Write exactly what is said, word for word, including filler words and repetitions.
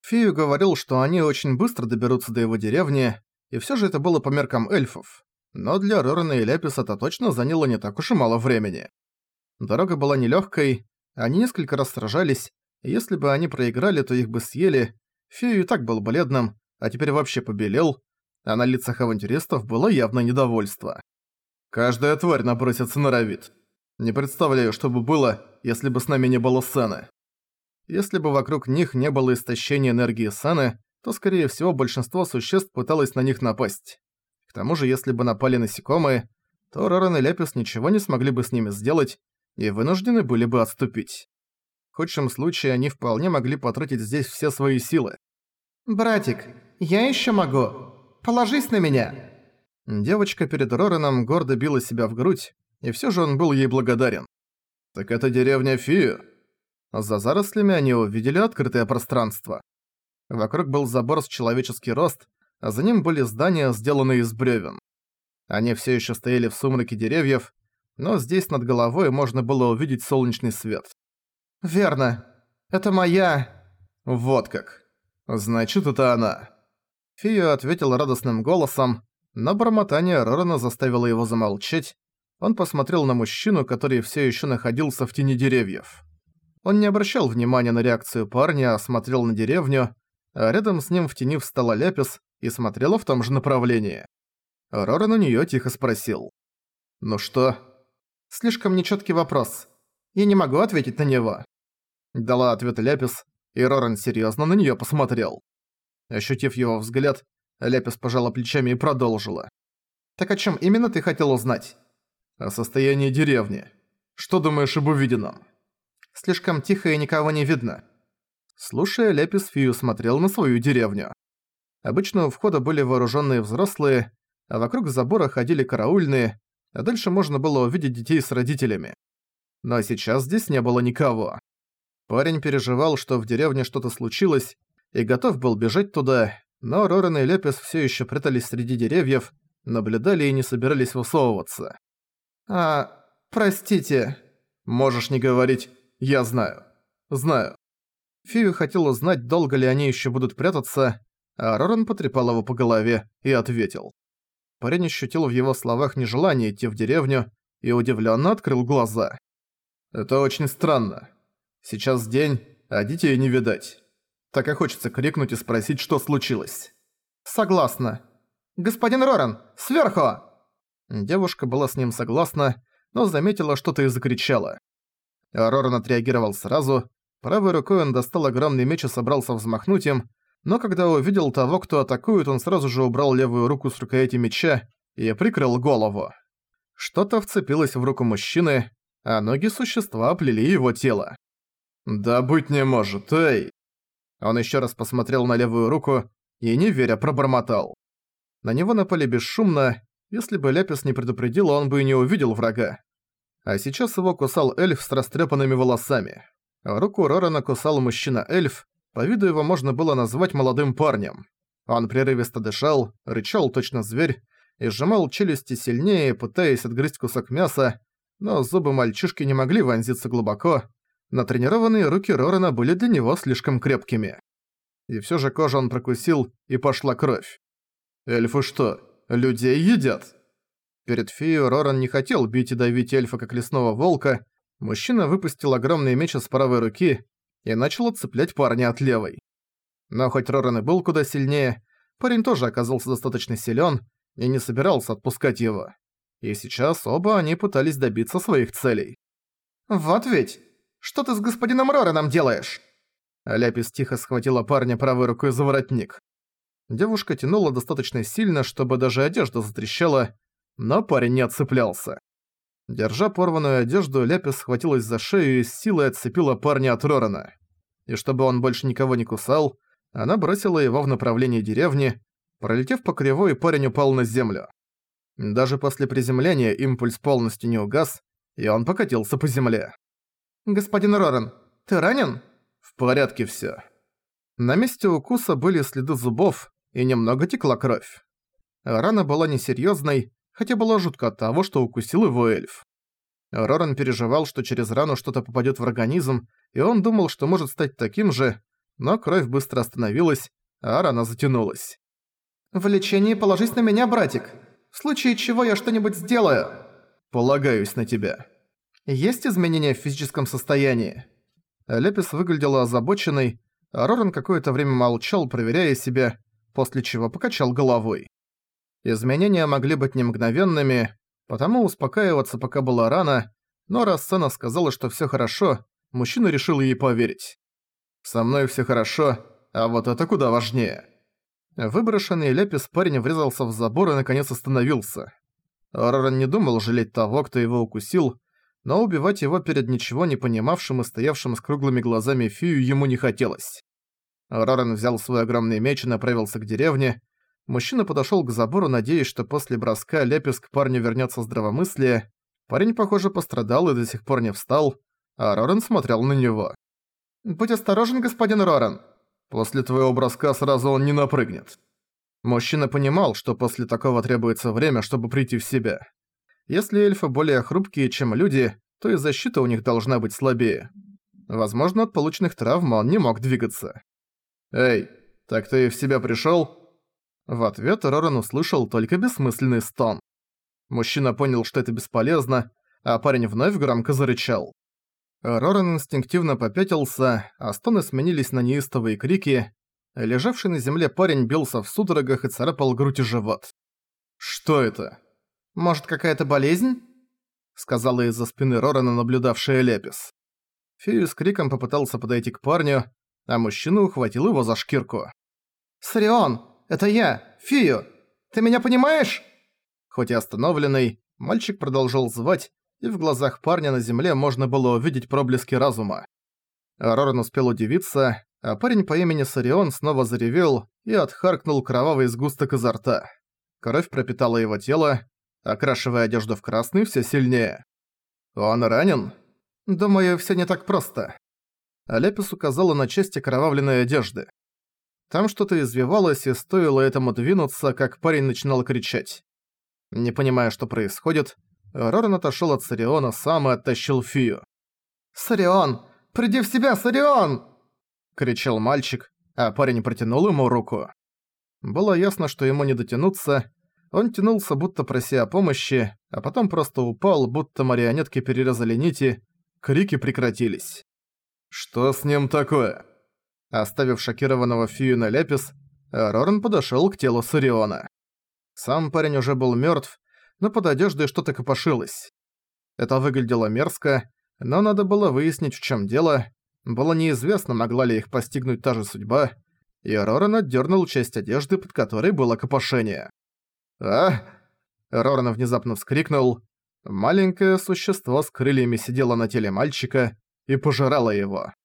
Фию говорил, что они очень быстро доберутся до его деревни, и всё же это было по меркам эльфов. Но для Рорана и Ляписа это точно заняло не так уж и мало времени. Дорога была нелёгкой, они несколько раз сражались, и если бы они проиграли, то их бы съели. Фию и так был бледным, а теперь вообще побелел, а на лицах авантюристов было явное недовольство. «Каждая тварь набросится на Равид. Не представляю, что бы было, если бы с нами не было Сены». Если бы вокруг них не было истощения энергии Сены, то, скорее всего, большинство существ пыталось на них напасть. К тому же, если бы напали насекомые, то Роран и Ляпис ничего не смогли бы с ними сделать и вынуждены были бы отступить. В худшем случае они вполне могли потратить здесь все свои силы. «Братик, я ещё могу. Положись на меня!» Девочка перед Рораном гордо била себя в грудь, и всё же он был ей благодарен. «Так это деревня Фию?» За зарослями они увидели открытое пространство. Вокруг был забор с человеческий рост, а за ним были здания, сделанные из брёвен. Они всё ещё стояли в сумраке деревьев, но здесь над головой можно было увидеть солнечный свет. «Верно. Это моя...» «Вот как. Значит, это она». Фия ответил радостным голосом, но бормотание Рорана заставило его замолчать. Он посмотрел на мужчину, который всё ещё находился в тени деревьев. Он не обращал внимания на реакцию парня, а смотрел на деревню, а рядом с ним в тени встала Ляпис и смотрела в том же направлении. Роран у неё тихо спросил. «Ну что?» «Слишком нечёткий вопрос. Я не могу ответить на него». Дала ответ Ляпис, и Роран серьёзно на неё посмотрел. Ощутив его взгляд, Ляпис пожала плечами и продолжила. «Так о чём именно ты хотел узнать?» «О состоянии деревни. Что думаешь об увиденном?» «Слишком тихо и никого не видно». Слушая, Ляпис Фию смотрел на свою деревню. Обычно у входа были вооружённые взрослые, а вокруг забора ходили караульные, а дальше можно было увидеть детей с родителями. Но сейчас здесь не было никого. Парень переживал, что в деревне что-то случилось, и готов был бежать туда, но Роран и Ляпис всё ещё прятались среди деревьев, наблюдали и не собирались высовываться. «А, простите...» «Можешь не говорить, я знаю. Знаю». Фию хотел узнать, долго ли они ещё будут прятаться, а Роран потрепал его по голове и ответил. Парень ощутил в его словах нежелание идти в деревню и удивлённо открыл глаза. «Это очень странно. Сейчас день, а детей не видать. Так и хочется крикнуть и спросить, что случилось». «Согласна. Господин Роран, сверху!» Девушка была с ним согласна, но заметила что-то и закричала. Роран отреагировал сразу. Правой рукой он достал огромный меч и собрался взмахнуть им, но когда увидел того, кто атакует, он сразу же убрал левую руку с рукояти меча и прикрыл голову. Что-то вцепилось в руку мужчины, а ноги существа оплели его тело. «Да быть не может, эй!» Он ещё раз посмотрел на левую руку и, не веря, пробормотал. На него напали бесшумно, если бы Ляпис не предупредила, он бы и не увидел врага. А сейчас его кусал эльф с растрепанными волосами. Руку Рорана кусал мужчина-эльф, по виду его можно было назвать молодым парнем. Он прерывисто дышал, рычал точно зверь и сжимал челюсти сильнее, пытаясь отгрызть кусок мяса, но зубы мальчишки не могли вонзиться глубоко, натренированные руки Рорана были для него слишком крепкими. И всё же кожу он прокусил, и пошла кровь. «Эльфы что, людей едят?» Перед Фию Роран не хотел бить и давить эльфа как лесного волка. Мужчина выпустил огромный меч из правой руки и начал отцеплять парня от левой. Но хоть Роран и был куда сильнее, парень тоже оказался достаточно силен и не собирался отпускать его. И сейчас оба они пытались добиться своих целей. «Вот ведь! Что ты с господином Рораном делаешь?» Ляпис тихо схватила парня правой рукой за воротник. Девушка тянула достаточно сильно, чтобы даже одежда затрещала, но парень не отцеплялся. Держа порванную одежду, Ляпис схватилась за шею и с силой отцепила парня от Рорана. И чтобы он больше никого не кусал, она бросила его в направлении деревни. Пролетев по кривой, парень упал на землю. Даже после приземления импульс полностью не угас, и он покатился по земле. «Господин Роран, ты ранен?» «В порядке всё». На месте укуса были следы зубов, и немного текла кровь. Рана была несерьёзной, хотя было жутко от того, что укусил его эльф. Роран переживал, что через рану что-то попадёт в организм, и он думал, что может стать таким же, но кровь быстро остановилась, а рана затянулась. «В лечении положись на меня, братик. В случае чего я что-нибудь сделаю». «Полагаюсь на тебя». «Есть изменения в физическом состоянии?» Лепис выглядела озабоченной, а Роран какое-то время молчал, проверяя себя, после чего покачал головой. Изменения могли быть не мгновенными, потому успокаиваться пока было рано, но раз Сэна сказала, что всё хорошо, мужчина решил ей поверить. «Со мной всё хорошо, а вот это куда важнее». Выброшенный Лепис парень врезался в забор и наконец остановился. Роран не думал жалеть того, кто его укусил, но убивать его перед ничего не понимавшим и стоявшим с круглыми глазами Фию ему не хотелось. Роран взял свой огромный меч и направился к деревне. Мужчина подошёл к забору, надеясь, что после броска Лепис к парню вернётся здравомыслие. Парень, похоже, пострадал и до сих пор не встал, а Роран смотрел на него. «Будь осторожен, господин Роран!» «После твоего броска сразу он не напрыгнет». Мужчина понимал, что после такого требуется время, чтобы прийти в себя. Если эльфы более хрупкие, чем люди, то и защита у них должна быть слабее. Возможно, от полученных травм он не мог двигаться. «Эй, так ты в себя пришёл?» В ответ Роран услышал только бессмысленный стон. Мужчина понял, что это бесполезно, а парень вновь громко зарычал. Роран инстинктивно попятился, а стоны сменились на неистовые крики. Лежавший на земле парень бился в судорогах и царапал грудь и живот. «Что это?» «Может, какая-то болезнь?» сказала из-за спины Рорана наблюдавшая Лепис. Фею с криком попытался подойти к парню, а мужчина ухватил его за шкирку. «Сарион, это я, Фию! Ты меня понимаешь?» Хоть и остановленный, мальчик продолжал звать, и в глазах парня на земле можно было увидеть проблески разума. Роран успел удивиться, а парень по имени Сарион снова заревел и отхаркнул кровавый сгусток изо рта. Кровь пропитала его тело, окрашивая одежду в красный все сильнее. «Он ранен?» «Думаю, всё не так просто». Лепис указала на части окровавленной одежды. Там что-то извивалось, и стоило этому двинуться, как парень начинал кричать. Не понимая, что происходит, Роран отошёл от Сариона сам и оттащил Фию. «Сарион! Приди в себя, Сарион!» — кричал мальчик, а парень протянул ему руку. Было ясно, что ему не дотянуться. Он тянулся, будто прося о помощи, а потом просто упал, будто марионетки перерезали нити. Крики прекратились. «Что с ним такое?» Оставив шокированного Фию на Лепис, Роран подошёл к телу Сариона. Сам парень уже был мёртв, но под одеждой что-то копошилось. Это выглядело мерзко, но надо было выяснить, в чём дело. Было неизвестно, могла ли их постигнуть та же судьба, и Роран отдёрнул часть одежды, под которой было копошение. «А!» Роран внезапно вскрикнул. Маленькое существо с крыльями сидело на теле мальчика и пожирало его.